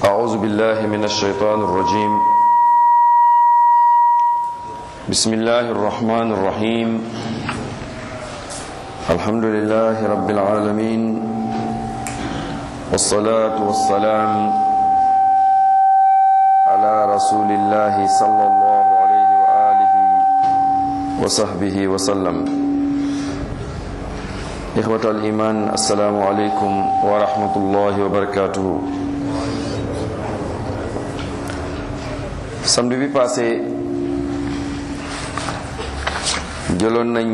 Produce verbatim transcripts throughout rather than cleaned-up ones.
أعوذ بالله من الشيطان الرجيم بسم الله الرحمن الرحيم الحمد لله رب العالمين والصلاة والسلام على رسول الله صلى الله عليه وآله وصحبه وسلم إخوة الإيمان السلام عليكم ورحمة الله وبركاته. samedi bi passé jëloon nañ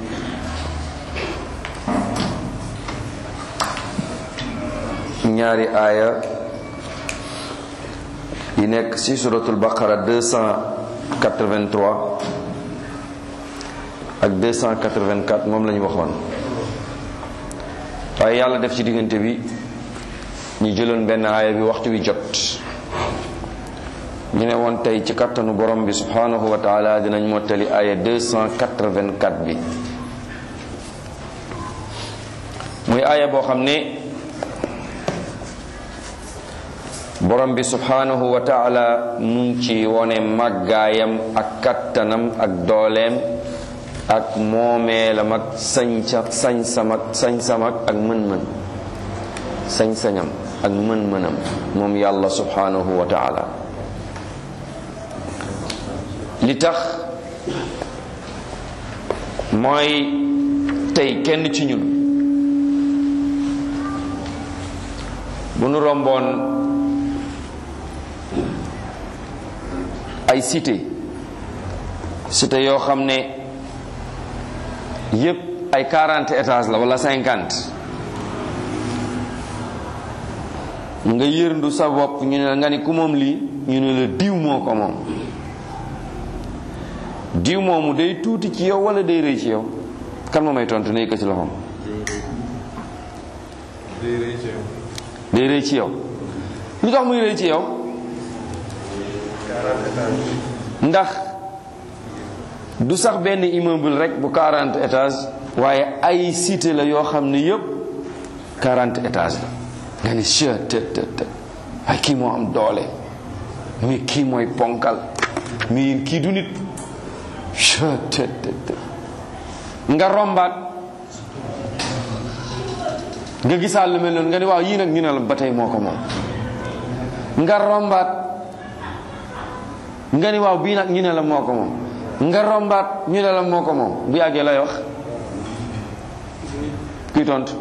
ñaari aaya yi nekk ci suratul baqara deux cent quatre-vingt-trois ak deux cent quatre-vingt-quatre moom lañu waxoon, waaye yàlla def ci diggante bi ñu jëloon benn aaya bi waxtu wi jot. ñu ne woon tey ci kattanu borom bi subhanahu wa taala dinañ mottali aaya deux cent quatre-vingt-quatre bi, muy aaya boo xam ne borom bi subhanahu wa taala mu ngi ci wone màggaayam ak kattanam ak dooleem ak moomeelam ak sañ-sa sañ-sam ak sañ-sam ak mën-mën sañ-sañam ak mën-mënam moom yàlla subhanahu wa taala. li tax mooy tey kenn ci ñun bu nu romboon ay cité cité yoo xam ne yépp ay quarante étages la wala cinquante, nga yërndu sa bopp ñu ne nga ni ku moom lii ñu ne la diw moo ko moom. diw moomu day tuuti ci yow wala day rëy ci yow? kan moo may tontu ne ko ci loxoom. day rëy ci yow. day rëy ci yow lu tax muy rëy ci yow? ndax du sax benn immeuble rek bu quarante étages, waaye ay cité la yoo xam ne yépp quarante étages la. nga ni chë të të të ay kii moo am doole, mi kii mooy ponkal, mi kii du nit. nga rombaat nga gisaal lu mel noonu nga ni waaw yii nag ñu ne la ba tey moo ko moom. nga rombaat nga ni waaw bii nag ñu ne la moo ko moom. nga rombaat ñu ne la moo ko moom. bu yàggee lay wax kuy tontu.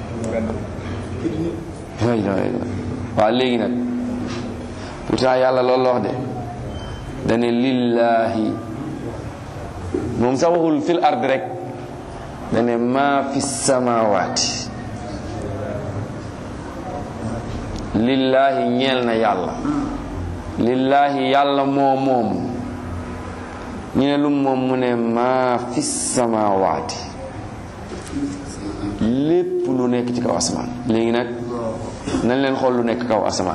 waaw léegi nag pourtant yàlla loolu la wax de dane lillahi, moom sax waxul fil ard rek, dane maa fi samawaati, lillaahi ñeel na yàlla. lillaahi yàlla moo moom. ñu ne lu moom mu ne maa fi samawaati, lépp lu nekk ci kaw asamaan. léegi nag nañ leen xool lu nekk kaw asamaan.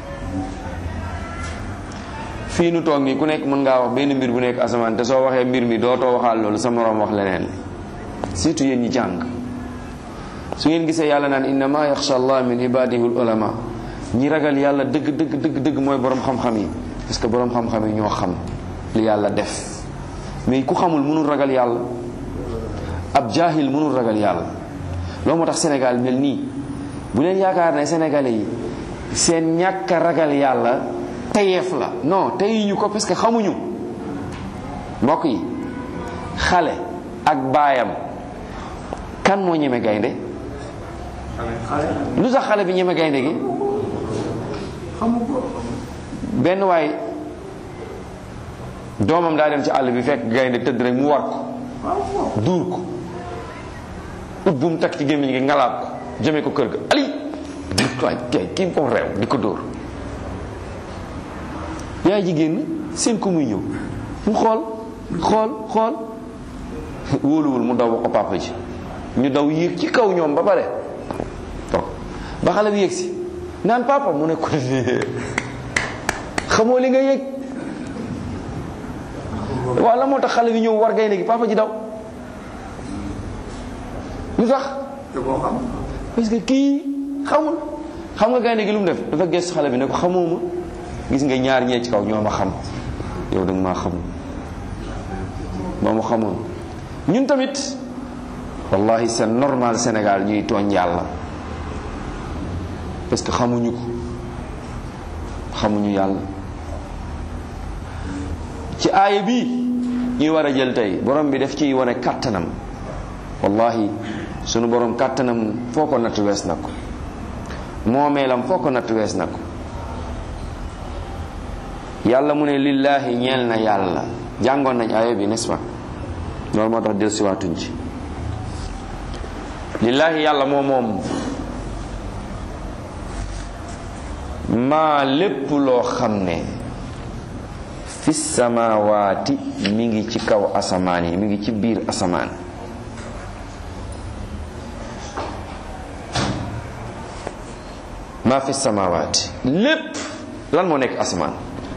fii nu toog nii ku nekk mën ngaa wax benn mbir bu nekk asamaan te soo waxee mbir mi dootoo waxaal loolu sa moroom wax leneen, surtout yéen ñi jàng. su ngeen gisee yàlla naan innama yaxsha allah min ibadihul ulama, ñi ragal yàlla dëgg dëgg dëgg dëgg mooy borom xam-xam yi, parce que borom xam-xam yi ñoo xam li yàlla def. mais ku xamul mënul ragal yàlla, ab jaahil mënul ragal yàlla. loolu moo tax Sénégal mel nii. bu leen yaakaar ne sénégalais yi seen ñàkk a ragal yàlla tayeef la, non teyuñu ko parce que xamuñu. mbokk yi, xale ak baayam kan moo ñeme gaynde? lu tax xale bi ñeme gaynde gi? xamu ko. benn waay doomam daa dem ci àll bi fekk gaynde tëdd rek mu war ko duur ko ut bu mu takk ci gémmiñ gi ngalaab ko jëmee ko kër ga ali waay kay kii ko réew di ko dóor. yaay ji génn seen ko muy ñëw mu xool xool xool wóoluwul mu daw ba ko papa ji. ñu daw yéeg ci kaw ñoom ba pare toog ba xale bi yéeg si naan papa mu ne ko xamoo li nga yéeg. waaw la moo tax xale bi ñëw war gaynde gi papa ji daw lu tax? parce que kii xamul xam nga gaynde gi lu mu def dafa gëstu xale bi ne ko xamoo ma gis nga ñaar ñee ci kaw ñoo ma xam yow danga maa xamul moo ma xamoon. ñun tamit wallahi c'est normal Sénégal ñuy tooñ yàlla parce que xamuñu ko xamuñu yàlla. ci aaya bi ñuy war a jël tey borom bi def ciy wane kàttanam wallahi sunu borom kàttanam foo ko natt wees na ko moomeelam foo ko natt wees na ko. yàlla mu ne lillahi ñeel na yàlla jàngoon nañ aaya bi n'est-ce pas loolu moo tax del siwaatuñ ci. lillahi yàlla moo moom maa lépp loo xam ne fi samawaati mi ngi ci kaw asamaan yi mi ngi ci biir asamaan. maa fi samawaati lépp lan moo nekk asamaan.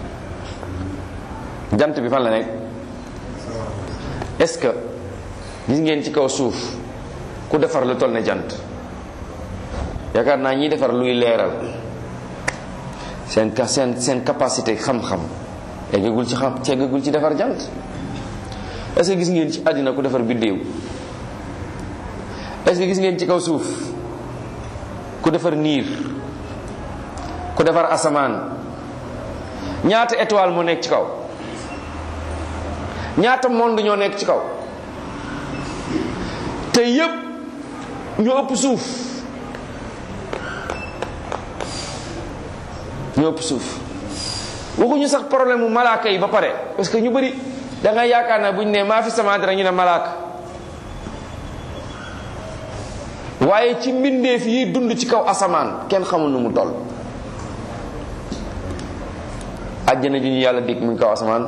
jant bi fan la nekk est-ce que gis ngeen ci kaw suuf ku defar lu toll ne jant yaakaar naa ñiy defar luy leeral seen seen seen capacité xam-xam eggagul ci xam eggagul ci defar jant. est-ce que gis ngeen ci àddina ku defar biddéew? est-ce que gis ngeen ci kaw suuf ku defar niir ku defar asamaan? ñaata étoile moo nekk ci kaw? ñaata monde ñoo nekk ci kaw? te yépp ñoo ëpp suuf ñoo ëpp suuf. waxuñu sax problème mu malaaka yi ba pare parce que ñu bari da nga yaakaar na bu ñu ne maa fi samaat rek ñu ne malaaka waaye ci mbindeef yi dund ci kaw asamaan kenn xamul nu mu toll. àjjana ji ñu yàlla dig mu ngi kaw asamaan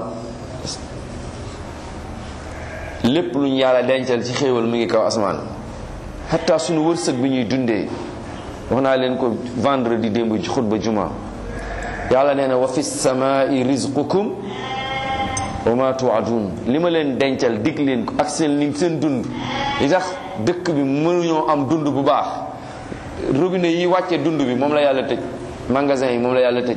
lépp lu ñu yàlla dencal ci xéewal mu ngi kaw asamaan hatta suñu wërsëg bi ñuy dundee wax naa leen ko vendredi démb ci xutba juma yàlla nee na wa fi samaai rizqukum wa ma tuadun li ma leen dencal dig leen ko ak seen li seen dund li tax dëkk bi mënuñoo am dund bu baax robinet yi wàcce dund bi moom la yàlla tëj magasin yi moom la yàlla tëj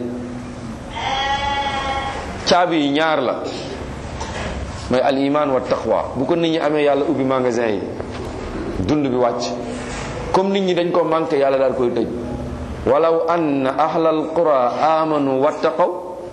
caabi yi ñaar la mooy al iman wa taqwa bu ko nit ñi amee yàlla ubbi magasin yi dund bi wàcc comme nit ñi dañ ko manqué yàlla daal koy tëj walaw anna ahlal qura amanu wattaqaw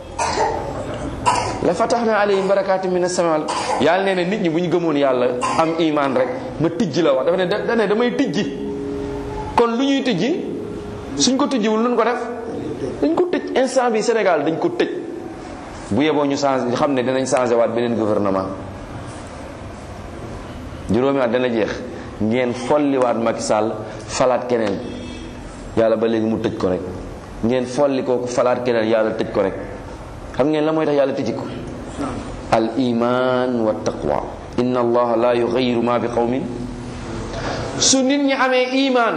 la fatahna alayhim barakatin min as-sama yàlla nee na nit ñi bu ñu gëmoon yàlla am iman rek ma tijji la wax dafa ne da ne damay tijji kon lu ñuy tijji suñ ko tijjiwul luñ ko def dañ ko tëj instant bi Sénégal dañ ko tëj bu yeboo ñu changé xam ne dinañ changé waat beneen gouvernement juróomi at dana jeex ngeen folliwaat Macky Sall falaat keneen yàlla ba léegi mu tëj ko rek ngeen folli kooku falaat keneen yàlla tëj ko rek xam ngeen la mooy tax yàlla tëji ko al iman wa taqwa inna allaha la yughayyiru ma bi qawmin su nit ñi amee iman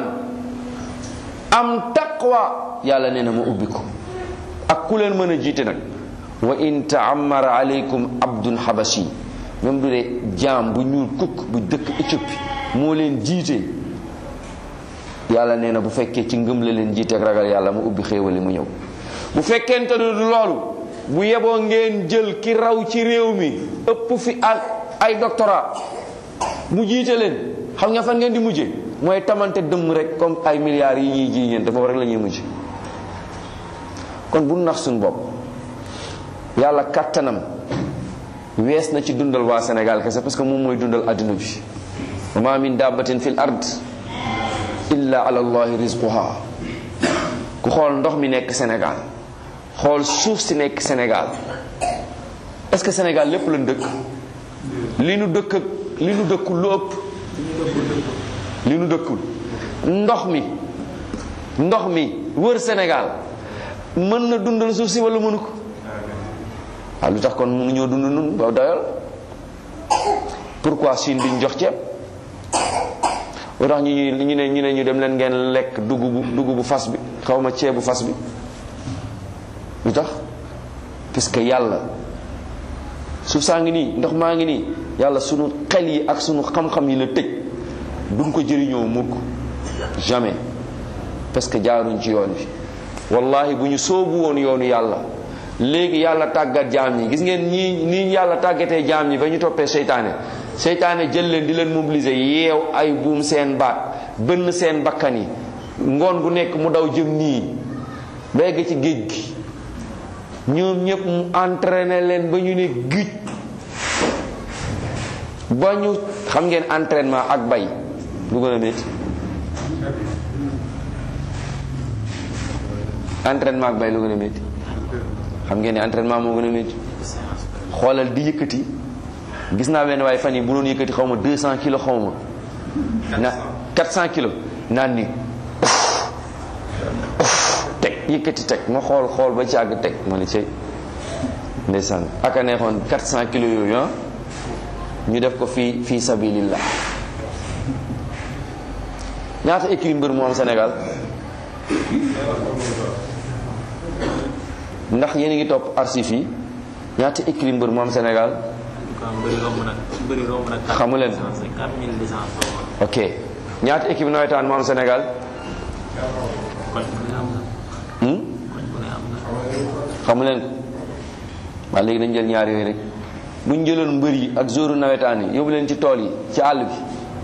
am taqwa yàlla nee na ma ubbi ko ak ku leen mën a jiite nag wa in ta'ammara alaykum abdun habashi même du dee jaam bu ñuul kukk bu dëkk Éthiopie moo leen jiite yàlla nee na bu fekkee ci ngëm la leen jiite ak ragal yàlla mu ubbi xéewali mu ñëw bu fekkente ne du loolu bu yeboo ngeen jël ki raw ci réew mi ëpp fi ak ay doctorat mu jiite leen xam nga fan ngeen di mujje mooy tamante dëmm rek comme ay milliards yi ñuy ji ñeen dafa rek la ñuy mujj kon bu nax suñu bopp yàlla kàttanam wees na ci dundal waa Sénégal kese parce que moom mooy dundal adduna bi wa ma min dabbatin fil ard illa ala allahi rizquha ku xool ndox mi nekk Sénégal xool suuf si nekk Sénégal est-ce que Sénégal lépp lañ dëkk li nu dëkk ak li nu dëkkul lu ëpp li nu dëkkul ndox mi ndox mi wër Sénégal mën na dundal suuf si wala mënu ko waaw lu tax kon mënuñoo dund nun ba doyal pourquoi Chine duñ jox ceeb lu tax ñu ñu ñu ne ñu ne ñu dem leen ngeen lekk dugubu dugubu fas bi xaw ma ceebu fas bi lu tax parce que yàlla suuf saa ngi nii ndox maa ngi nii yàlla sunu xel yi ak sunu xam-xam yi la tëj duñ ko jëriñoo mukk jamais parce que jaaruñ ci yoon bi. wallahi bu ñu soobu woon yoonu yàlla léegi yàlla tàggat jaam ñi gis ngeen ñii nii yàlla tàggatee jaam ñi ba ñu toppee seytaane seytaane jël leen di leen mobiliser yeew ay buum seen baat bënn seen bakkan yi ngoon gu nekk mu daw jëm nii ba egg ci géej gi ñoom ñëpp mu entraîné leen ba ñu ne gij ba ñu xam ngeen entraînement ak bay lu gën a métti entraînement ak bay lu gën a métti xam ngeen ne entraînement moo gën a métti xoolal di yëkkati gis naa benn waaye fan yi bu doon yëkkati xaw ma deux cent kilos xaw ma na quatre cent kilos naan ni teg yëkkati teg ma xool xool ba ci àgg teg ma ne cey ndeysaan aka neexoon quatre cent kilos yooyu ah ñu def ko fii fii sabilillah. ñaata écurie mbër moo am Sénégal ndax yéen a ngi topp arsif yi ñaata écurie mbër moo am Sénégal xamu leen ok ñaata équipe nawetaan moo am Sénégal xamu leen waaw léegi dañ jël ñaar yooyu rek bu ñu jëloon mbër yi ak jouru nawetaan yi yóbbu leen ci tool yi ci àll bi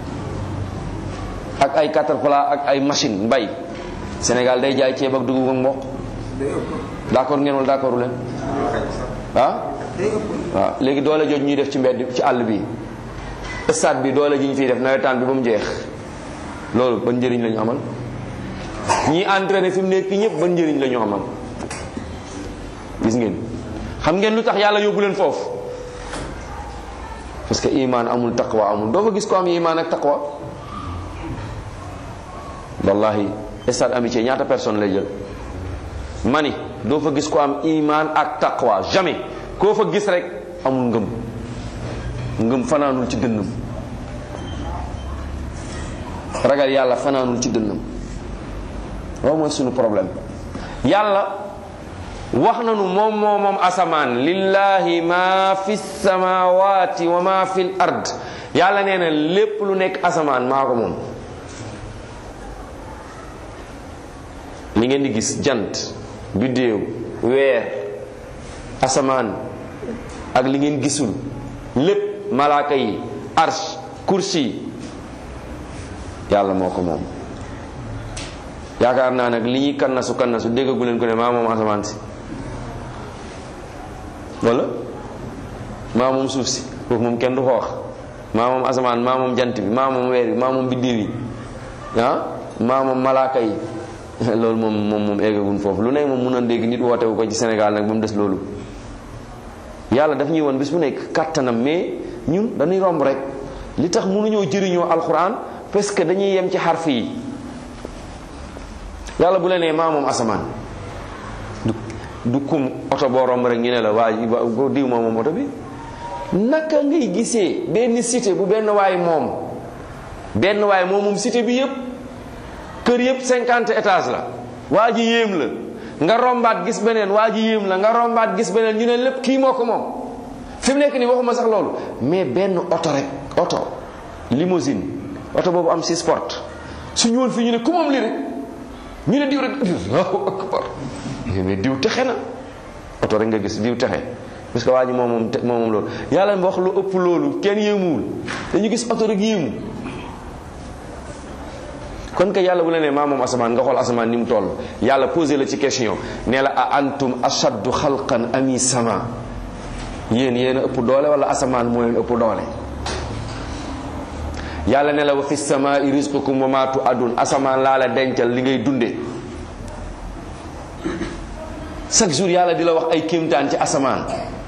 ak ay caterpillar ak ay machine mbay Sénégal day jaay ceeb ak dugub ak mboq d'accord ngeen wala d'accordu leen ah waaw léegi doole jooju ñuy def ci mbedd ci àll bi stade bi doole ji ñu fiy def nawetaan bi ba mu jeex loolu ban njëriñ la ñu amal ñi entraîné fi mu nekk ñëpp ban njëriñ la ñu amal gis ngeen xam ngeen lu tax yàlla yóbbu leen foofu parce que iman amul taqwa amul doo fa gis ko am iman ak taqwa wallahi stade amitié ñaata personne lay jël mani doo fa gis ko am iman ak taqwa jamais koo fa gis rek amul ngëm ngëm fanaanul ci dënnam ragal yàlla fanaanul ci dënnam loolu mooy suñu problème yàlla wax nañu moom moo moom asamaan lillahi ma fi samawati wa ma fi l ard yàlla nee na lépp lu nekk asamaan maa ko moom li ngeen di gis jant biddéew weer asamaan ak li ngeen gisul lépp malaaka yi arsh kursi yàlla moo ko moom yaakaar naa nag li ñuy kannasu kannasu déggagu leen ko ne maa moom asamaan si wala maa moom suuf si foofu moom kenn du ko wax maa moom asamaan maa moom jant bi maa moom weer bi maa moom biddiw yi ah maa moom malaaka yi loolu moom moom moom eggagun foofu lu nekk moom mun a dégg nit wootewu ko ci Sénégal nag ba mu des loolu yàlla daf ñuy woon bis bu nekk kattanam mais ñun dañuy romb rek li tax mënuñoo jëriñoo alxuraan parce que dañuy yem ci xarf yi yàlla bu la nee maa moom asamaan du du kum oto boo romb rek ñu ne la waa diw maa moom oto bi naka ngay gisee benn cité bu benn waay moom benn waay moom moom cité bi yépp kër yépp cinquante étages la waa ji yéem la nga rombaat gis beneen waa ji yéem la nga rombaat gis beneen ñu ne lépp kii moo ko moom fi mu nekk nii waxuma sax loolu mais benn oto rek oto limousine oto boobu am six portes su ñëwoon fii ñu ne ku moom lii rek ñu ne diw rek Allahu akbar mais diw texe na oto rek nga gis diw texe parce que waa ji moom moom moom moom loolu yàlla wax lu ëpp loolu kenn yéemuwul dañu gis oto rek yéemu kon que yàlla bu la nee maa moom asamaan nga xool asamaan ni mu toll yàlla posé la ci question nee la a antum ashaddu xalqan ami sama yéen yéen a ëpp doole wala asamaan moo leen ëpp doole yàlla ne la wa fi samaa'i rizqukum wa ma tu'adun asamaan laa la dencal li ngay dunde chaque jour yàlla di la wax ay kéemtaan ci asamaan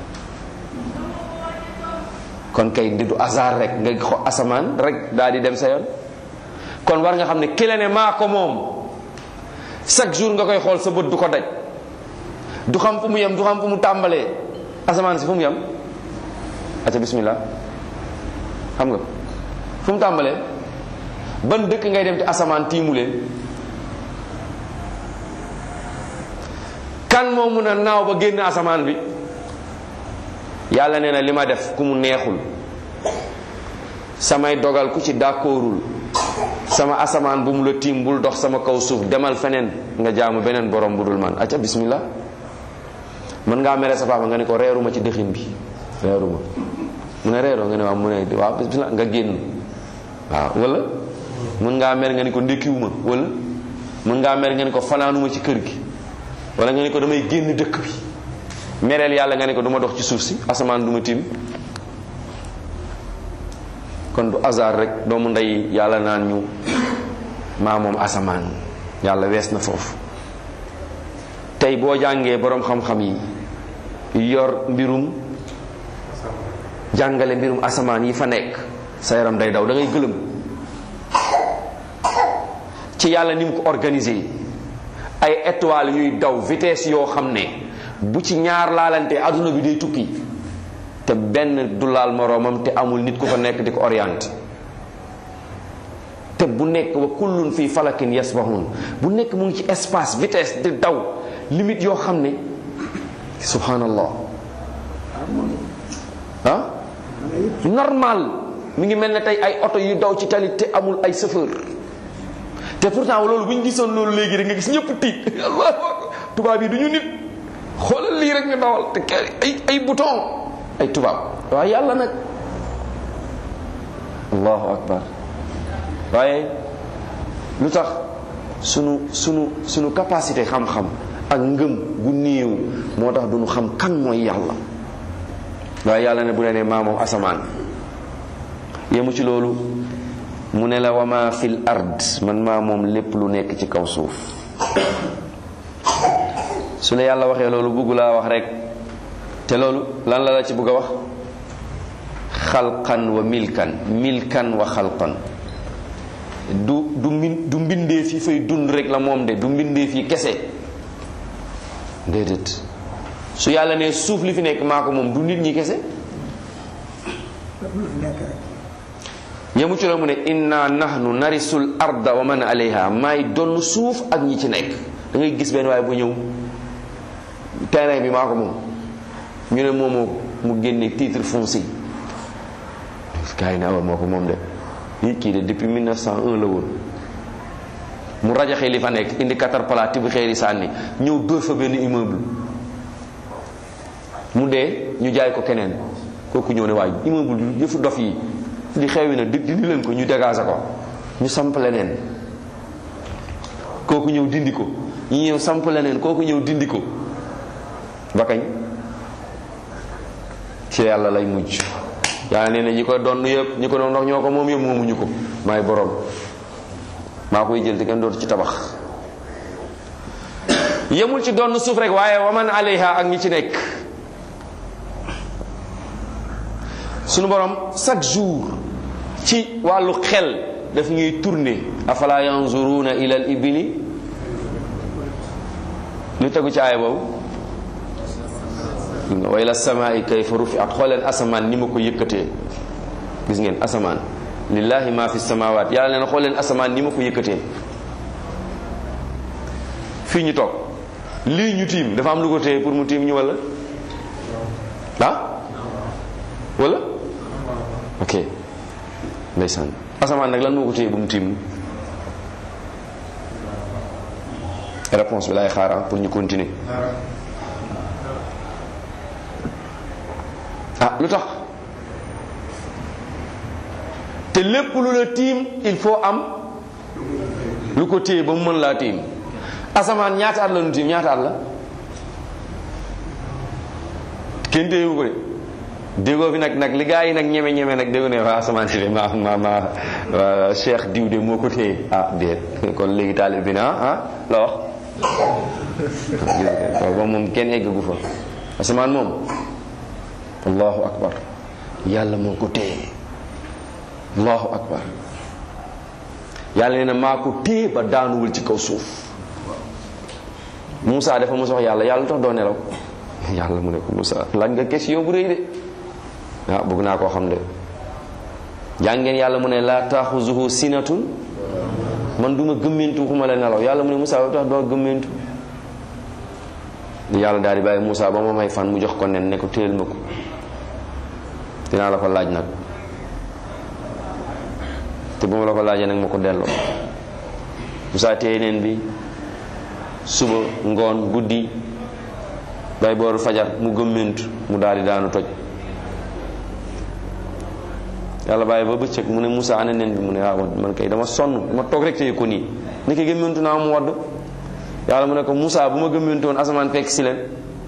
kon kay di du hasard rek nga xo asamaan rek daal di dem sa yoon kon war nga xam ne ki la ne maa ko moom chaque jour nga koy xool sa bët du ko daj du xam fu mu yem du xam fu mu tàmbalee asamaan si fu mu yem aca bismillah xam nga fu mu tàmbalee ban dëkk ngay dem te asamaan tiimu leen kan moo mun a naaw ba génn asamaan bi yàlla nee na li ma def ku mu neexul samay dogal ku ci d'accordul sama asamaan bu mu la tiim bul dox sama kaw suuf demal feneen nga jaamu beneen borom bu dul man acca bismillah. mën ngaa mere sa papa nga ne ko reeruma ci dëxin bi reeruma mu ne reeroo nga ne waaw mu ne waaw bismillah nga génn waaw wala mën ngaa mer nga ne ko ndékkiwuma wala mën ngaa mer nga ne ko fanaanuma ci kër gi wala nga ne ko damay génn dëkk bi. mereel yàlla nga ne ko du ma dox ci suuf si asamaan du ma tiim. kon du hasard rek doomu ndey yàlla naan ñu maa moom asamaan yàlla wees na foofu. tey boo jàngee boroom xam-xam yi yor mbirum jàngale mbirum asamaan yi fa nekk sa yaram day daw da ngay gëlëm ci yàlla ni mu ko organisé ay étoiles yuy daw vitesse yoo xam ne bu ci ñaar laalante adduna bi day tukki te benn du laal moroomam te amul nit ku fa nekk di ko orienté te bu nekk wa kullun fii falakin yasbahun bu nekk mu ngi ci espace vitesse di daw limite yoo xam ne subhanallah ah normal mi ngi mel ne tey ay oto yu daw ci tali te amul ay chauffeur te pourtant loolu bu ñu gisoon loolu léegi rek nga gis ñëpp tiit tubaab yi du ñu nit xoolal lii rek nga dawal te ay ay bouton ay tubaab waaye yàlla nag allahu akbar waaye lu tax sunu sunu sunu capacité xam-xam ak ngëm gu néew moo tax duñu xam kan mooy yàlla. waaye yàlla ne bu ne ne maa moom asamaan yemu ci loolu mu ne la wama fil ard man maa moom lépp lu nekk ci kaw suuf. su la yàlla waxee loolu bëggu laa wax rek te loolu lan la la ci bëgg a wax xalqan wa milkan milkan wa xalqan du du min du mbindee fi fay dund rek la moom de du mbindee fi kese déedéet su yàlla ne suuf li fi nekk maa ko moom du nit ñi kese yemu ci la mu ne inna nahnu narisul arda wa man alayha maay donn suuf ak ñi ci nekk da ngay gis benn waaye bu ñëw terrain bi maa ko moom ñu ne moomoo mu génne titre foncier gars yi ne awa moo ko moom de lii kii de depuis mille neuf cent un la woon mu rajaxe li fa nekk indi caterpillar tibb xeeri sànni ñëw dóor fa benn immeuble mu dee ñu jaay ko keneen kooku ñëw ne waaye immeuble bi yëfu dof yi di xewi na di dindi leen ko ñu dégager ko ñu samp leneen kooku ñëw dindi ko ñu ñëw samp leneen kooku ñëw dindi ko ba kañ ci yàlla lay mujj yàlla nee na ñi ko doon yëpp ñi ko doon ndox ñoo ko moom yëpp moomuñu ko maay borom maa koy jël te kenn dootu ci tabax yemul ci doon suuf rek waaye waman alayha ak ñi ci nekk sunu borom chaque jour ci wàllu xel daf ñuy tourner afala yanzuruna ila al ibili lu tegu ci aaya boobu wa ila samaa'i kayfa rufi'at xooleen asamaan ni ma ko yëkkatee gis ngeen asamaan lillahi ma fi samawat yàlla nee na xooleen asamaan ni ma ko yëkkatee fii ñu toog lii ñu tiim dafa am lu ko téye pour mu tiim ñu wala ah wala ok ndeysaan asamaan nag lan moo ko téye ba mu tiim réponse bi lay xaar pour ñu continuer ah lu tax te lépp lu la tiim il faut am lu ko téye ba mu mën laa tiim asamaan ñaata at la nu tiim ñaata at la kenn téyewu ko de déggoo fi nag nag li gaa yi nag ñeme ñeme nag déggu ne waa asamaan si de ma ma ma cheikh diw de moo ko téye ah déet kon léegi taalib bi na ah la wax ba moom kenn eggagu fa asamaan moom allahu akbar yàlla moo ko téye allahu akbar yàlla nee na maa ko téye ba daanuwul ci kaw suuf Moussa dafa mos wax yàlla yàlla lu tax doo nelaw yàlla mu ne ko Moussa laaj nga question bu rëy de waaw bëgg naa koo xam de jàngeen yàlla mu ne laa taaxuzuhu sinatun man duma gëmmentu xuma la nelaw yàlla mu ne Moussa lu tax doo gëmmentu yàlla daal di bàyyi Moussa ba ma may fan mu jox ko nen ne ko téel ma ko dinaa la ko laaj nag te bu ma la ko laajee nag ma ko delloo. Musaa téye neen bi suba ngoon guddi bay booru fajar mu gëmmentu mu daal di daanu toj. yàlla bàyyi ba bëccëg mu ne Musaa ana nen bi mu ne waaw man kay dama sonn dama toog rek téye ko nii ni ko gëmmentu naa mu wadd. yàlla mu ne ko Musaa bu ma gëmmentu woon asamaan fekk si leen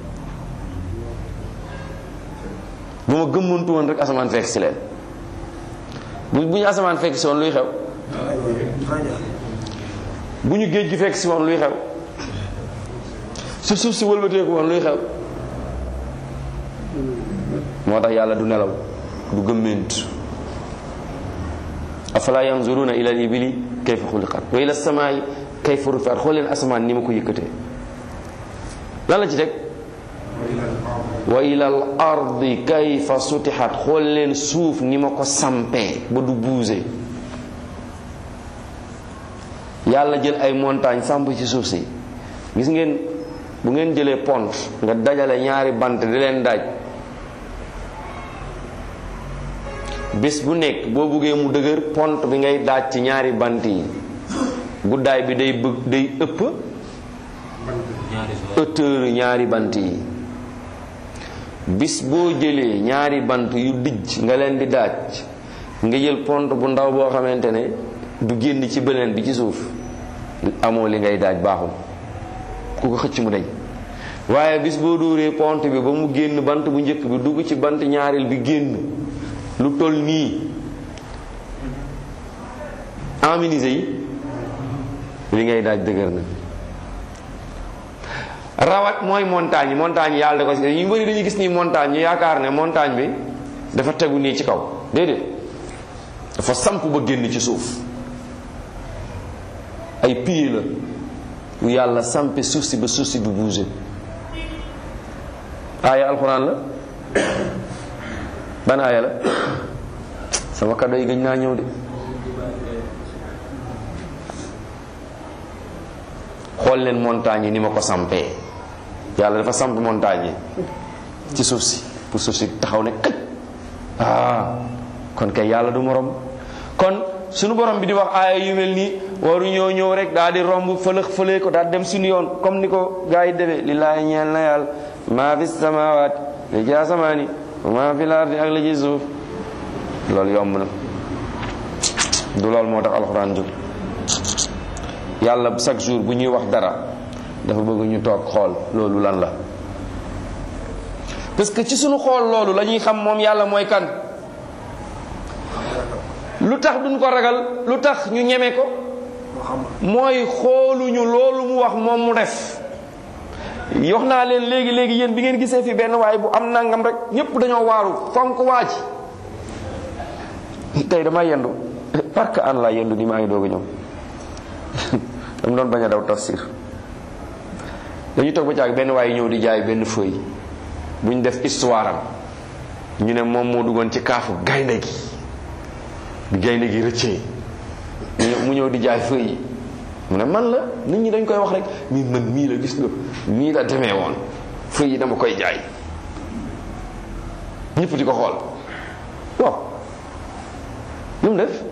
bu ma gëmmentu woon rek asamaan fekk si leen bu bu ñu asamaan fekk si woon luy xew bu ñu géej gi fekk si woon luy xew su suuf si wëlbateeku woon luy xew. moo tax yàlla du nelaw du gëmmentu. afala yanzuruna ila al-ibili kayfa xuliqat wa ila as-samaa'i kayfa rufi'at. xool leen asamaan ni ma ko yëkkatee. lan la ci teg wa ila al-ardi kayfa sutihat. xool leen suuf ni ma ko sampee ba du bouger. yàlla jël ay montagne samp ci suuf si. gis ngeen bu ngeen jëlee pont nga dajale ñaari bant di leen daaj bés bu nekk boo buggee mu dëgër pont bi ngay daaj ci ñaari bant yi guddaay bi day bëgg day ëpp hauteur ñaari bant yi. bis boo jëlee ñaari bant yu dijj nga leen di daaj nga jël pont bu ndaw boo xamante ne du génn ci beneen bi ci suuf amoo li ngay daaj baaxul ku ko xëcc mu dañ. waaye bis boo dóoree pont bi ba mu génn bant bu njëkk bi dugg ci bant ñaareel bi génn lu toll nii aminisé yi li ngay daaj dëgër na. rawat mooy montagne yi montagne yi yàlla da ko ñu bëri dañuy gis nii montagne ñu yaakaar ne montagne bi dafa tegu nii ci kaw déedéet dafa samp ba génn ci suuf ay pieds la yu yàlla sampe suuf si ba suuf si du bouger. aaya alxuraan la ban aaya la sama kàddu yi gëj naa ñëw de. xool leen montagne yi ni ma ko sampee yàlla dafa samp montagne yi ci suuf si pour suuf si taxaw ne këj. ah kon kay yàlla du morom. kon suñu borom bi di wax aaya yu mel nii waru ñoo ñëw rek daal di romb fëlëx fëlee ko daal dem suñu yoon comme ni ko gaa yi defee lillaahi ñeel na yàlla maa fi samaawaati li ci asamaani wa maa fi lardi ak li ci suuf. loolu yomb na du loolu moo tax alxuraan jóg. yàlla chaque jour bu ñuy wax dara dafa bëgg ñu toog xool loolu lan la parce que ci suñu xool loolu la ñuy xam moom yàlla mooy kan. lu tax duñ ko ragal lu tax ñu ñeme ko mooy xooluñu loolu mu wax moom mu def. yox naa leen léegi léegi yéen bi ngeen gisee fi benn waay bu am nangam rek ñépp dañoo waaru fonk waa ji. tey dama yendu parce que an laa yendu ni maa ngi doog a ñëw dama doon bañ a daw tafsir. dañu toog ba caag benn waay ñëw di jaay benn feuille bu ñu def histoire am ñu ne moom moo duggoon ci kaafu gaynde gi bi gaynde gi rëccee mu ñëw di jaay feuille yi mu ne man la nit ñi dañ koy wax rek mii man mii la gis nga mii la demee woon feuille yi dama koy jaay ñëpp di ko xool waaw lu mu def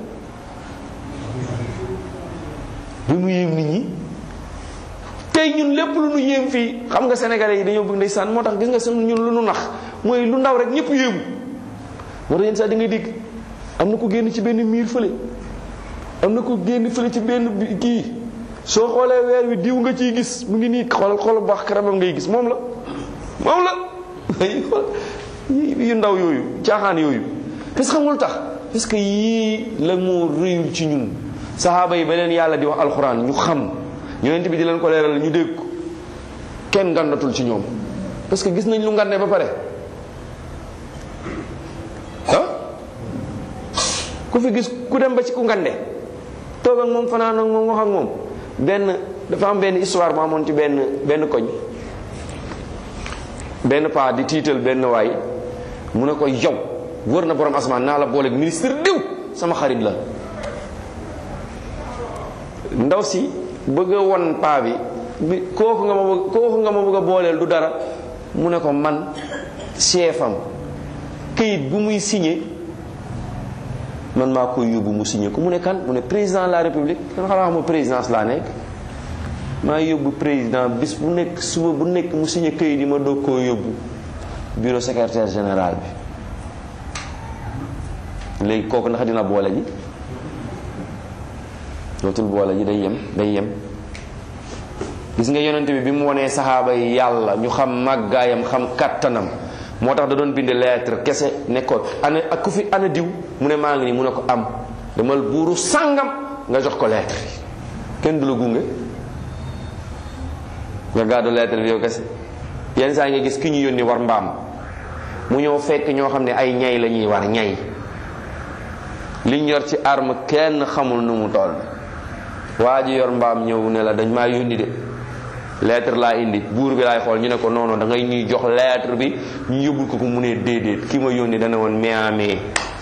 bi mu yéem nit ñi. tey ñun lépp lu nu yéem fii xam nga sénégalais yi dañoo bëgg ndeysaan moo tax gis nga seen ñun lu nu nax mooy lu ndaw rek ñëpp yéemu moo tax yenn saa di nga dégg am na ko génn ci benn miir fële am na ko génn fële ci benn kii soo xoolee weer wi diw nga ciy gis mu ngi nii xoolal xoolal baax karamam ngay gis moom la moom la yu ndaw yooyu caaxaan yooyu parce que xamul tax parce que yii la moo réyul ci ñun saxaaba yi ba leen yàlla di wax alxuraan ñu xam yonent bi di leen ko leeral ñu dégg ko kenn ngandatul ci ñoom parce que gis nañ lu ngande ba pare ah ku fi gis ku dem ba ci ku ngande toog ak moom fanaan ak moom wax ak moom benn dafa am benn histoire bu amoon ci benn benn koñ benn paa di tiital benn waay mu ne ko yow wër na borom asamaan naa la booleeg ministre diw sama xarit la ndaw si bëgg a won paa bi bi kooku nga ma bëgg kooku nga ma bëgg a booleel du dara mu ne ko man chef am këyit bu muy signé man maa koy yóbbu mu signé ko. mu ne kan mu ne président de la république. kan xanaa xam nga présidence laa nekk. maa yóbbu président bis bu nekk suba bu nekk mu signé këyit yi ma doog koo yóbbu bureau secrétaire général bi. léegi kooku ndax dina boole ji dootul boole ji day yem day yem. gis nga yonent bi bi mu wonee saxaaba yi yàlla ñu xam màggaayam xam kattanam moo tax da doon bind lettre kese nekkoon ana ak ku fi ana diw mu ne maa ngi nii mu ne ko am demal buuru sàngam nga jox ko lettre bi kenn du la gunge nga gàddu lettre bi yow kese. yenn saa yi nga gis ki ñu yónni war mbaam mu ñëw fekk ñoo xam ne ay ñay la ñuy war ñay liñ yor ci arme kenn xamul nu mu toll. waa ji yor mbaam ñëw ne la dañ maa yónni de lettre laa indi buur bi laay xool ñu ne ko non non da ngay ñuy jox lettre bi ñu yóbbul ko ko mu ne déedéet ki ma yónni dana woon meamee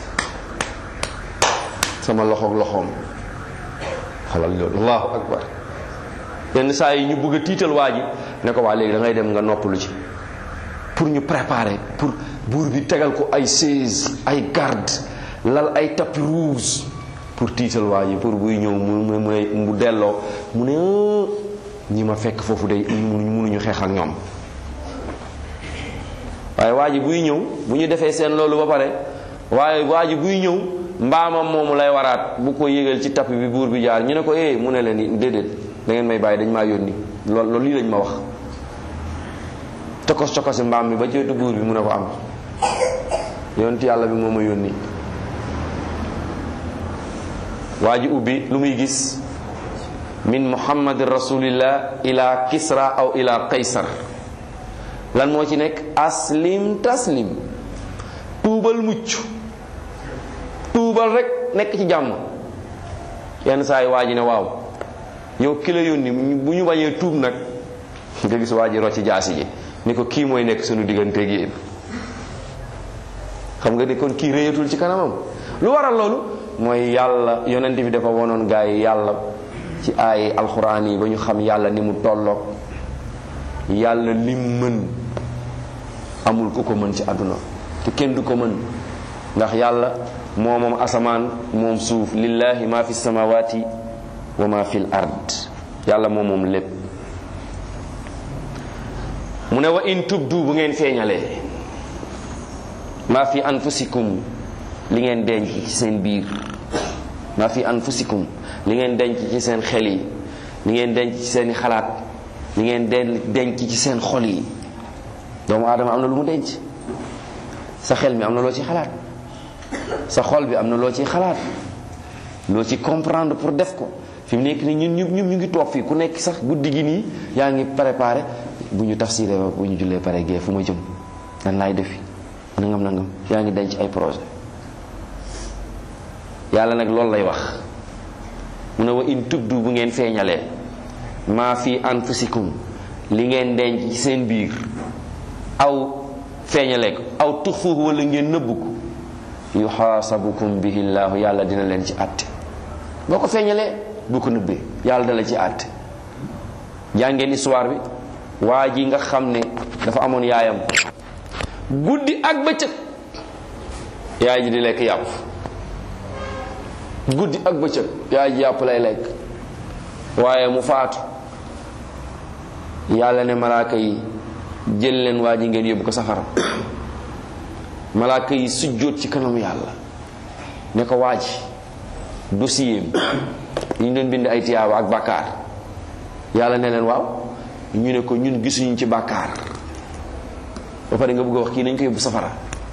sama loxoog loxoom. xalal loolu allahu akbar. yenn saa yi ñu bëgg a tiital waa ji ne ko waa léegi da ngay dem nga noppalu ci pour ñu préparer pour buur bi tegal ko ay chaise ay garde lal ay tapis rouge pour tiital waa ji pour buy ñëw mu mu mu delloo mu ne ñi ma fekk foofu day mënuñu xeex ak ñoom. waaye waa ji buy ñëw bu ñu defee seen loolu ba pare waaye waa ji buy ñëw mbaamam moomu lay waraat bu ko yégal ci tapis bi buur bi jaar ñu ne ko eh mu ne leen déedéet da ngeen may bàyyi dañ maa yónni loolu loolu lii lañ ma wax. tokos tokosi mbaam mi ba jootu buur bi mu ne ko am yonent yàlla bi moo ma yónni. waa ji ubbi lu muy gis min muhammadin rasulillah ila kisra aw ila qaysar lan moo ci nekk aslim taslim tuubal mucc tuubal rek nekk ci jàmm. yenn saa yi waa ji ne waaw yow ki la yónni bu ñu bañee tuub nag nga gis waa ji rocci jaasi ji ni ko kii mooy nekk suñu digganteeg yéen. xam nga ni kon kii réyatul ci kanamam. lu waral loolu mooy yàlla yonent bi dafa wonoon gaa yi yàlla ci ay alxuraan yi ba ñu xam yàlla ni mu tolloog yàlla lim mën amul ku ko mën ci àdduna te kenn du ko mën ndax yàlla moo moom asamaan moom suuf lillahi ma fi samawati wa ma fil ard yàlla moo moom lépp. mu ne wa in tubdu bu ngeen feeñalee ma fi anfusikum li ngeen denc ci seen biir ma fi anfusikum li ngeen denc ci seen xel yi li ngeen denc ci seen xalaat li ngeen denc ci seen xol yi. doomu aadama am na lu mu denc sa xel mi am na loo ci xalaat sa xol bi am na loo ci xalaat loo ci comprendre pour def ko. fi mu nekk nii ñun ñëpp ñu ngi toog fii ku nekk sax guddi gi nii yaa ngi préparé bu ñu tafsiré ba bu ñu jullee pare gee fu ma jëm lan laay defi nangam nangam yaa ngi denc ay projet. yàlla nag loolu lay wax mu ne wa in tubdu bu ngeen feeñalee maa fi anfusikum li ngeen denc ci seen biir aw feeñalee ko aw tuxfuhu wala ngeen nëbbu ko yuxaasabukum bihi llaahu yàlla dina leen ci àtte. boo ko feeñalee bu ko nëbbee yàlla dala ci àtte. jàngeen histoire bi waa ji nga xam ne dafa amoon yaayam guddi ak bëccëg yaay ji di lekk yàpp guddi ak bëccëg yaay ji yàpp lay lekk waaye mu faatu yàlla ne malaaka yi jël leen waa ji ngeen yóbbu ko safara. malaaka yi sujjóot ci kanam yàlla ne ko waa ji dossier yi ñu doon bind ay tiyaaba ak bàkkaar yàlla ne leen waaw ñu ne ko ñun gisuñu ci bàkkaar ba pare nga bëgg a wax kii nañ ko yóbbu safara.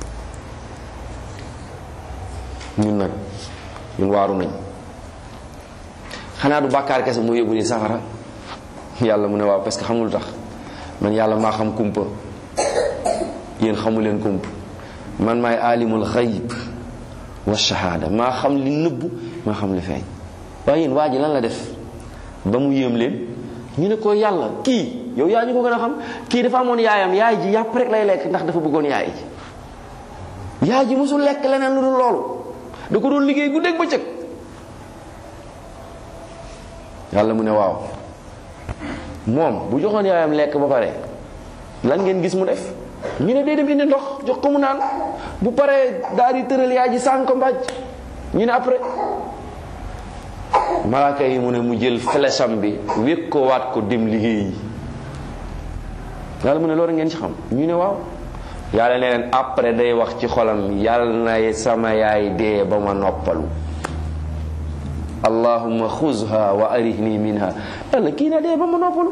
ñun nag ñun waaru nañ xanaa du bàkkaar kese moo yóbbu ni safara. yàlla mu ne waaw parce que xamul tax man yàlla maa xam kumpa yéen xamu leen kumpa man maay alimul xayb wa shahada maa xam li nëbbu maa xam li feeñ. waaye yéen waa ji lan la def ba mu yéem leen ñu ne ko yàlla kii yow yaa ñu ko gën a xam kii dafa amoon yaayam yaay ji yàpp rek lay lekk ndax dafa bëggoon yaay ji yaay ji mosul lekk leneen lu dul loolu da ko doon liggéey guddeeg bëccëg. yàlla mu ne waaw moom bu joxoon yaayam lekk ba pare lan ngeen gis mu def ñu ne day dem indi ndox jox ko mu naan bu paree daal di tëral yaay ji sànq ko mbàjj ñu ne après malaaka yi mu ne mu jël flècham bi wékk ko waat ko dem liggéey yàlla mu ne loolu ngeen ci xam ñu ne waaw yàlla ne leen après day wax ci xolam yàlla na sama yaay dee ba ma noppalu allahumma xuzha wa arihni minha yàlla kii na dee ba ma noppalu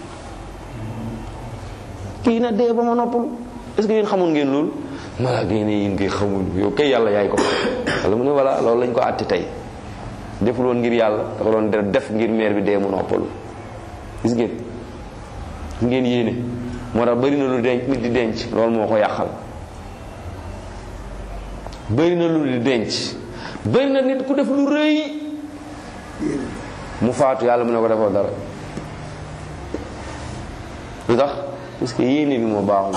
kii na dee ba ma noppalu est-ce que yéen xamoon ngeen loolu malaaka yi ne yéen koy xamul yow kay yàlla yaay ko yàlla mu ne voilà loolu lañ ko àtte tey deful woon ngir yàlla dafa doon def ngir meer bi dee mu noppalu gis ngeen ngeen yéene moo tax bëri na lu denc nit di denc loolu moo ko yàqal bëri na lu di denc bëri na nit ku def lu rëy mu faatu yàlla mu ne ko defoo dara lu tax parce que yéene bi moo baaxul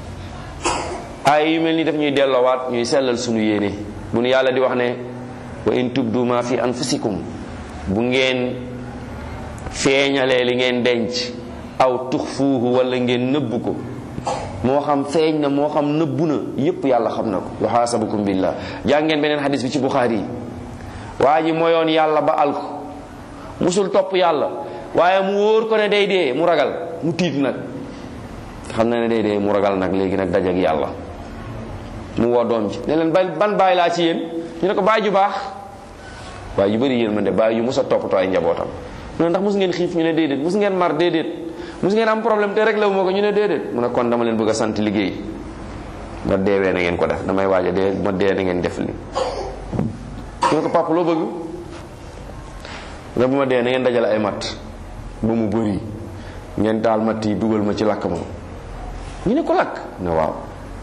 ay yu mel ni daf ñuy delloowaat ñuy sellal sunu yéene bu nu yàlla di wax ne wa in tubdu ma fi anfusikum bu ngeen feeñalee li ngeen denc aw tuxfuuhu wala ngeen nëbbu ko moo xam feeñ na moo xam nëbbu na yépp yàlla xam na ko yuhaasabukum billah jàng ngeen beneen xadis bi ci Buxaari yi waa ji mooyoon yàlla ba al ko musul topp yàlla waaye mu wóor ko ne day dee mu ragal mu tiit nag xam na ne day dee mu ragal nag léegi nag dajak yàlla mu woo doom ji ne leen ban bàyyi laa ci yéen ñu ne ko bàyyi ju baax waaye yu bëri yéen man de bàyyi yu mos a toppatoo ay njabootam mu ne ndax mos ngeen xiif ñu ne déedéet mos ngeen mar déedéet mos ngeen am problème te réglé wu ma ko ñu ne déedéet mu ne kon dama leen bëgg a sant liggéey ma deewee na ngeen ko def damay waaj a dee ma dee na ngeen def li ñu ne ko papa loo bëgg ne bu ma dee na ngeen dajale ay matt ba mu bëri ngeen daal matt yi dugal ma ci lakk ma ñu ne ko lakk ne waaw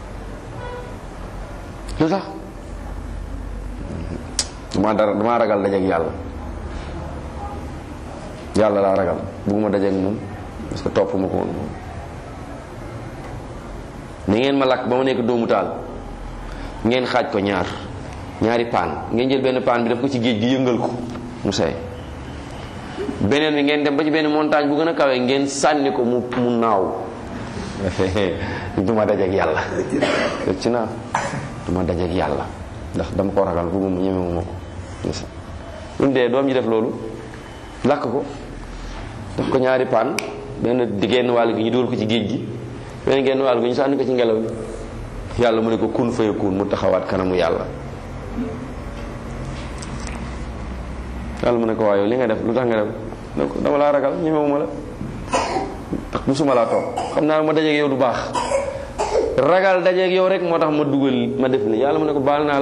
lu tax dama dara dama ragal dajeek yàlla yàlla laa ragal bugguma dajeek moom parce que topp ma ko woon ni ngeen ma lakk ba ma nekk doomu taal ngeen xaaj ko ñaar ñaari paan ngeen jël benn paan bi def ko ci géej gi yëngal ko mu seey beneen bi ngeen dem ba ci benn montagne bu gën a kawe ngeen sànni ko mu mu naaw duma dajeek yàlla ci naa duma dajeek yàlla ndax dama ko ragal bu mu ñemewuma ko lu dee doom ji def loolu lakk ko def ko ñaari paan benn di genn wàll gi ñu dugal ko ci géej gi benn genn wàll gi ñu sànni ko ci ngelaw li yàlla mu ne ko kun fayakun mu taxawaat kanamu yàlla yàlla mu ne ko waaye li nga def lu tax nga def ne ko dama laa ragal ñemewuma la ndax musuma laa toog xam naa ma dajeeg yow du baax ragal dajeeg yow rek moo tax ma dugal ma def ni yàlla mu ne ko baal naa la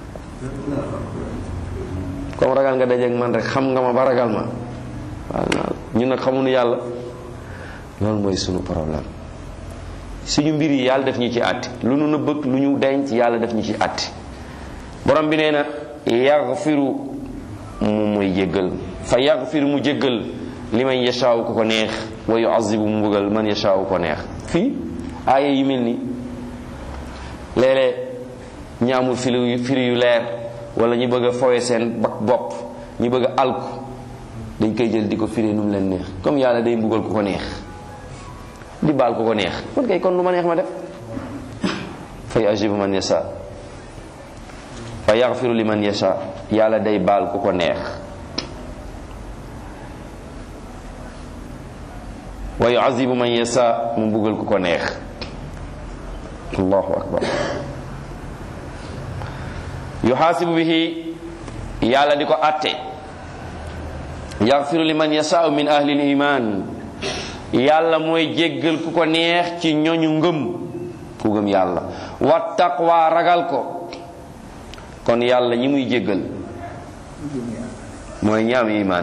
comme ragal nga dajeeg man rek xam nga ma ba ragal ma baal naa la ñun nag xamuñu yàlla loolu mooy sunu problème suñu mbir yi yàlla def ñu ci àtti lu nu nëbbëg lu ñu denc yàlla def ñu ci àtti borom bi nee na yaghfiru mu mooy jéggal fa yaghfiru mu jéggal li man yashaaw ku ko neex wa yu'azzibu mu mbugal man yashaaw ko neex fii aaya yu mel ni léeg-léeg ñi amul firi firi yu leer wala ñu bëgg a fowe seen bak bopp ñu bëgg a alku dañ koy jël di ko firi nu mu leen neex comme yàlla day mbugal ku ko neex di baal ku ko neex kon kay kon lu ma neex ma def fa yu'azzibu man yashaa fa yaghfiru li man yashaa yàlla day baal ku ko neex wa yu'azzibu man yashaa mu mbugal ku ko neex allahu akbar yuhaasibu bihi yàlla di ko atte yaghfiru liman yashaa min ahli al-iman yàlla mooy jéggal ku ko neex ci ñoñu ngëm ku gëm yàlla wa taqwa ragal ko kon yàlla ñi muy jéggal mooy ñi am iman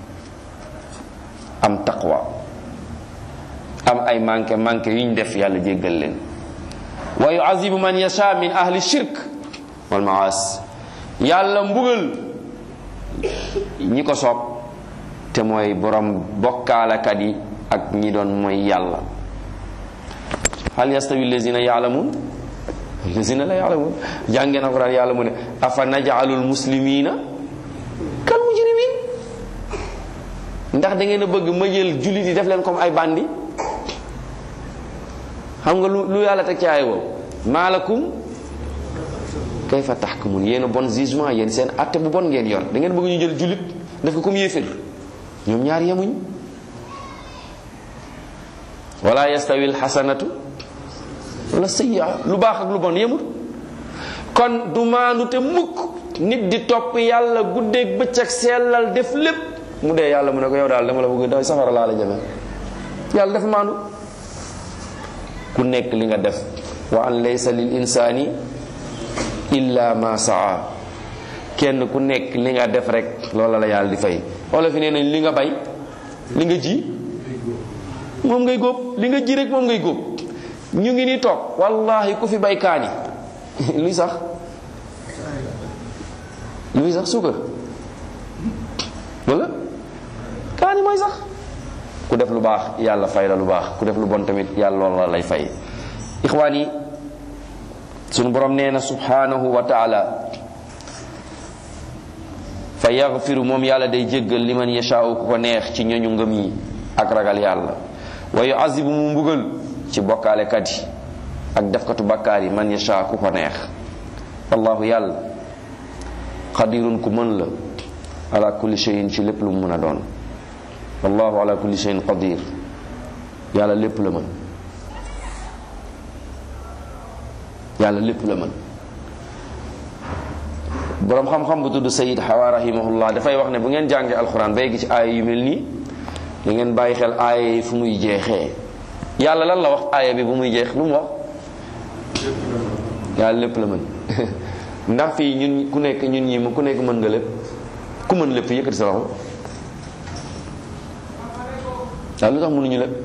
am taqwa am ay manqué manqué yuñ def yàlla jéggal leen wa yu'azibu man yasha min ahli shirk wal maas yàlla mbugal ñi ko soob te mooy borom bokkaalakat yi ak ñi doon mooy yàlla hal yastawi allazina ya'lamun allazina la ya'lamun jàngeen alquran yàlla mu ne afa naj'alul muslimina kal mujrimin ndax da ngeen a bëgg ma jël jullit yi def leen comme ay bandi xam nga lu lu yàlla teg ci ay wow maalakum kayfa tahkumun yéen a bon jugement yéen seen atte bu bon ngeen yor da ngeen bëgg ñu jël jullit def ko comme yéefér ñoom ñaar yemuñ. wala yastawi alxasanatu wala sayyi'a lu baax ak lu bon yemul. kon du maandu te mukk nit di topp yàlla guddeeg bëccëg sellal def lépp mu dee yàlla mu ne ko yow daal dama la bëgg daw safara laa la jëme yàlla dafa maandu. ku nekk li nga def wa an laysa lil insani illa ma saa kenn ku nekk li nga def rek loola la yàlla di fay. wala fi nee nañ li nga bay li nga ji moom ngay góob li nga ji rek moom ngay góob. ñu ngi ni toog wallahi ku fi bay kaani luy sax luy sax suukar wala kaani mooy sax. ku def lu baax yàlla fay la lu baax ku def lu bon tamit yàlla loolu la lay fay. ixwaan yi sunu borom nee na subhanahu wa taala fa yaghfiru moom yàlla day jéggal liman yashaa'u ku ko neex ci ñooñu ngëm yi ak ragal yàlla wa yu'azibu mu mbugal ci bokkaalekat yi ak defkatu bakkaar yi man yashaa ku ko neex. wallahu yàlla qadirun ku mën la ala kulli shay'in ci lépp lu mu mën a doon. wallahu ala kulli shay'in qadir yàlla lépp la mën yàlla lépp la mën. boroom xam-xam bu tudd Sayyid Hawa rahimahullah dafay wax ne bu ngeen jàngee alxuraan bay gi ci aaya yu mel nii da ngeen bàyyi xel aaya yi fu muy jeexee. yàlla lan la wax aaya bi bu muy jeex lu mu wax yàlla lépp la mën ndax fii ñun ku nekk ñun ñi ku nekk mën nga lépp ku mën lépp yëkkati sa loxo. waaw lu tax mënuñu lépp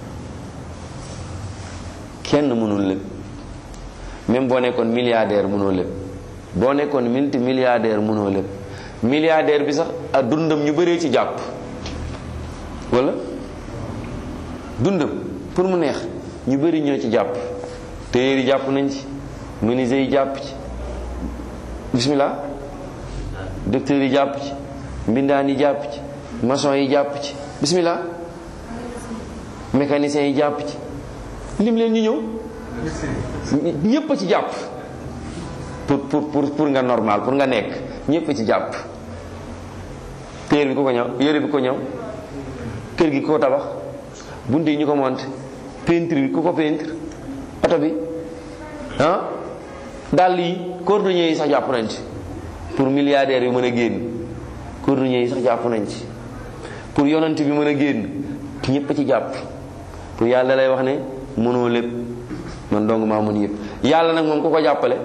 kenn mënul lépp même boo nekkoon milliardaire mënoo lépp boo nekkoon multi milliardaire mënoo lépp milliardaire bi sax a dundam ñu bëree ci jàpp wala dundam pour mu neex ñu bëri ñoo ci jàpp téer yi jàpp nañ ci menuisier yi jàpp ci bismillah docteur yi jàpp ci mbindaan yi jàpp ci maçon yi jàpp ci bismillah mécaniciens yi jàpp ci lim leen ñu ñëw ñépp a ci jàpp pour pour pour pour nga normal pour nga nekk ñépp a ci jàpp. téer bi ku ko ñëw yére bi ko ñëw kër gi ku ko tabax bunt yi ñu ko monté peinture bi ku ko peinture oto bi ah dàll yi cordonnier yi sax jàpp nañ ci pour milliardaires yu mën a génn cordonnier yi sax jàpp nañ ci pour yonent bi mën a génn ñépp a ci jàpp. pour yàlla lay wax ne mënoo lépp man dong maa mën yëpp. yàlla nag moom ku ko jàppale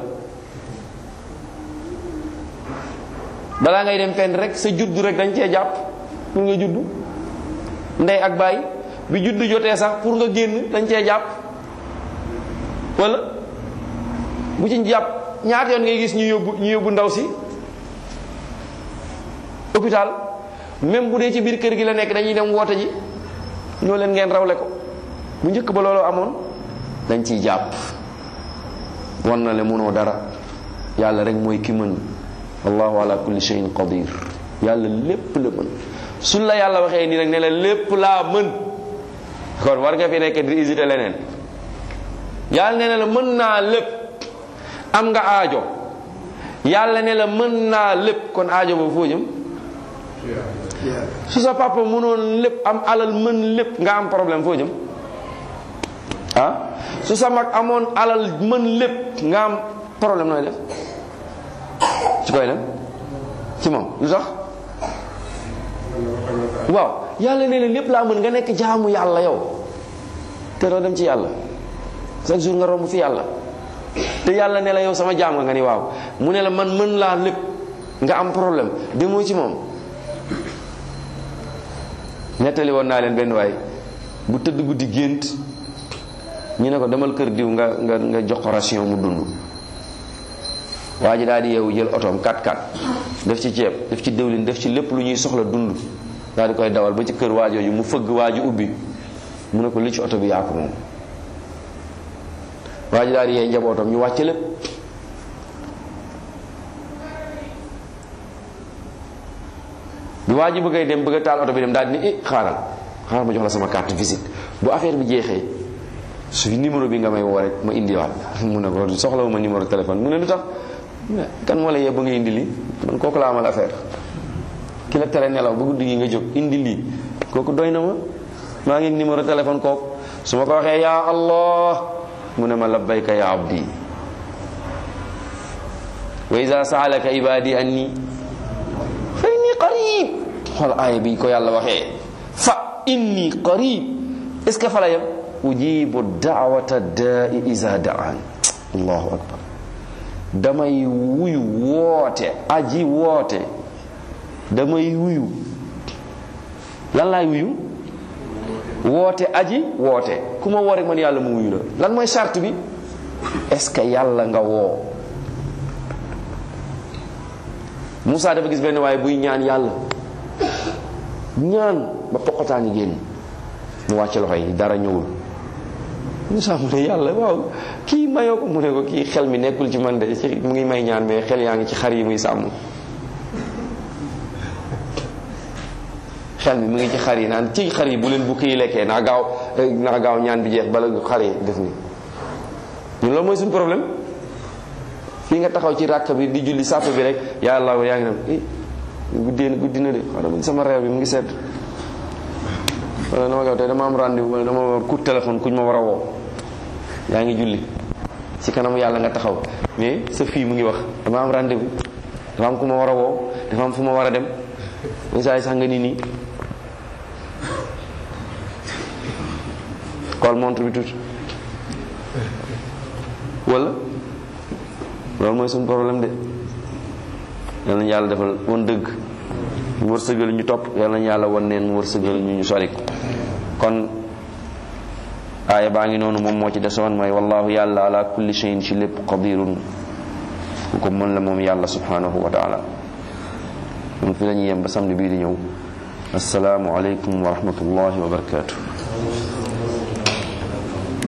balaa ngay dem fenn rek sa juddu rek dañ cee jàpp pour nga juddu ndey ak baay bi juddu jotee sax pour nga génn dañ cee jàpp wala bu ci jàpp ñaata yoon ngay gis ñu yóbbu ñu yóbbu ndaw si hôpital même bu dee ci biir kër gi la nekk dañuy dem woote ji ñoo leen ngeen rawle ko. bu njëkk ba loolu amoon dañ ciy jàpp wan na le mënoo dara yàlla rek mooy ki mën. wallahu ala kulli shay'in qadir yàlla lépp la mën. suñ la yàlla waxee nii rek ne la lépp laa mën kon war nga fi nekk di hésiter leneen. yàlla ne la mën naa lépp am nga aajo yàlla ne la mën naa lépp kon aajo boobu foo jëm. su sa papa mënoon lépp am alal mën lépp nga am problème foo jëm. ah su sa mag amoon alal mën lépp nga am problème nooy def ci koy dem ci moom lu tax waaw yàlla nee na lépp laa mën nga nekk jaamu yàlla yow te doo dem ci yàlla chaque jour nga romb fi yàlla te yàlla ne la yow sama jaam nga nga ni waaw mu ne la man mën laa lépp nga am problème demoo ci moom. nettali woon naa leen benn waay bu tëdd guddi gént ñu ne ko demal kër diw nga nga nga jox ko ration mu dund. waa ji daal di yeewu jël otoom quatre quatre def ci ceeb def ci dëwlin def ci lépp lu ñuy soxla dund daal di koy dawal ba ci kër waajooju mu fëgg waaju ubbi mu ne ko li ci oto bi yaa ko moom. waa ji daal di yee njabootam ñu wàcce lépp bi waa ji bëggay dem bëgg a taal oto bi dem daal di ni eh xaaral xaaral ma jox la sama carte visite bu affaire bi jeexee su numéro bi nga may woo rek ma indiwaat mu ne ko soxlawu ma numéro téléphone mu ne lu tax kan moo la yee ba nga indi lii man kooku la amal affaire ki la tere nelaw ba guddi gi nga jóg indi lii kooku doy na ma maa ngi numéro téléphone kooku su ma ko waxee yaa allah mu ne ma labbayka ya abdi wa iza saalaka ibadi anni fa inni qarib xool aaya bi ko yàlla waxee fa inni qarib est ce que fa la yem ujibu daawata daai iza daan allahu akbar damay wuyu woote aji woote damay wuyu lan laay wuyu woote aji woote ku ma woo rek man yàlla mu wuyu la lan mooy charte bi est-ce que yàlla nga woo Moussa dafa gis benn waaye buy ñaan yàlla ñaan ba poqotaani génn mu wàcc loxo yi dara ñëwul Moussa mu ne yàlla waaw kii mayoo ko mu ne ko kii xel mi nekkul ci man de ci mu ngi may ñaan mais xel yaa ngi ci xar yi muy sàmm xel mi mu ngi ci xar yi naan ci xar yi bu leen bukki yi lekkee naa gaaw naa gaaw ñaan bi jeex bala xar yi def ni ñun loolu mooy suñu problème fii nga taxaw ci ràkk bi di julli sàpp bi rek yàlla yaa ngi dem guddee guddi na de xanaa sama réew bi mu ngi sedd wala dama gaaw tey dama am rendez-vous wala dama war coup de téléphone kuñ ma war a woo yaa ngi julli ci kanam yàlla nga taxaw mais sa fii mu ngi wax dama am rendez-vous dafa am ku ma war a woo dafa am fu ma war a dem saa yi sax nga nii nii xool montre bi tuuti wala loolu mooy suñu problème de yal nañu yàlla defal woon dëgg mu wërsëgal ñu topp yal nañu yàlla won neen mu wërsëgal ñu ñu sori kon aaya baa ngi noonu moom moo ci desoon mooy wallahu yàlla ala kulli shay'in ci lépp qadirun ku ko mën la moom yàlla subhanahu wa taala moom fi la ñuy yem ba samedi bii di ñëw assalaamu aleykum wa rahmatullahi wa barakatuh